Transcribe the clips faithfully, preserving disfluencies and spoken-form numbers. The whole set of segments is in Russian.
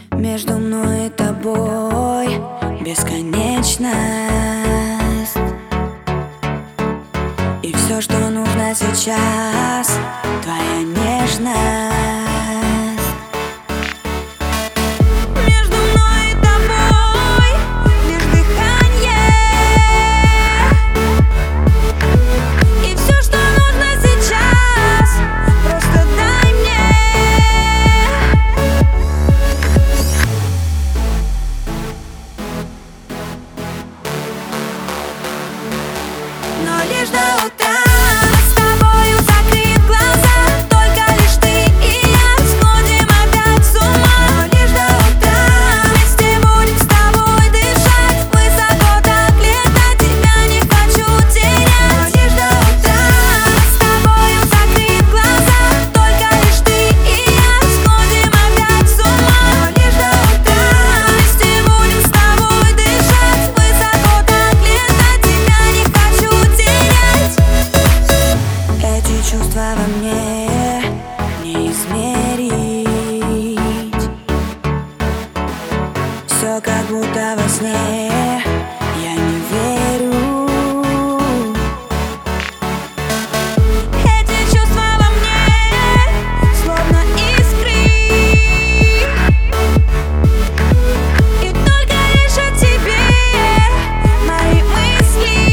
Между мной и тобой бесконечность, и все, что нужно сейчас, твоя нежность. Между мной и тобой лишь дыхание, и все, что нужно сейчас, просто дай мне. Но лишь до утра с тобою закрыв глаза, только лишь ты и я сходим опять с ума. Но лишь до утра вместе будем с тобой дышать, высоко так летать, тебя не хочу терять. Но лишь до утра с тобою закрыв глаза, только лишь ты и я сходим опять с ума. Но лишь до утра вместе будем с тобой дышать, высоко так летать, тебя не хочу терять. Эти чувства во мне не измерить. Все как будто во сне, я не верю. Эти чувства во мне словно искры, и только лишь о тебе мои мысли.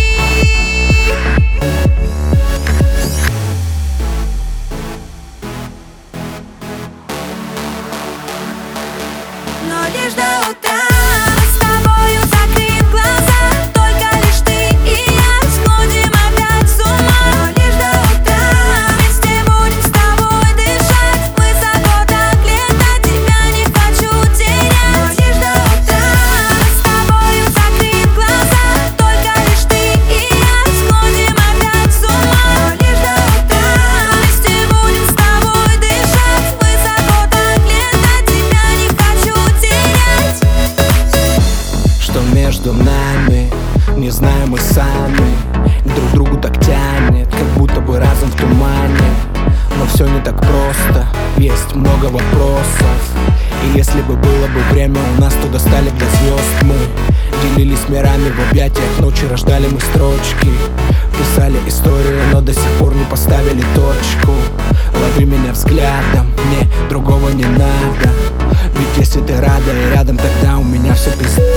Но лишь до утра с тобою закрыв глаза, только лишь ты и я сходим опять с ума. Но лишь до утра вместе будем с тобой дышать, высоко так летать, тебя не хочу терять. Но лишь до утра с тобою закрыв глаза, только лишь ты и я сходим опять с ума. Но лишь до утра вместе будем с тобой дышать, высоко так летать, тебя не хочу терять. Что между нами, не знаем мы сами. К друг другу так тянет, как будто бы разом в тумане. Но все не так просто, есть много вопросов. И если бы было бы время у нас, то достали до звезд мы. Делились мирами в объятиях, ночи рождали мы строчки. Писали историю, но до сих пор не поставили точку. Лови меня взглядом, мне другого не надо. Ведь если ты рада и рядом, тогда у меня все пизда.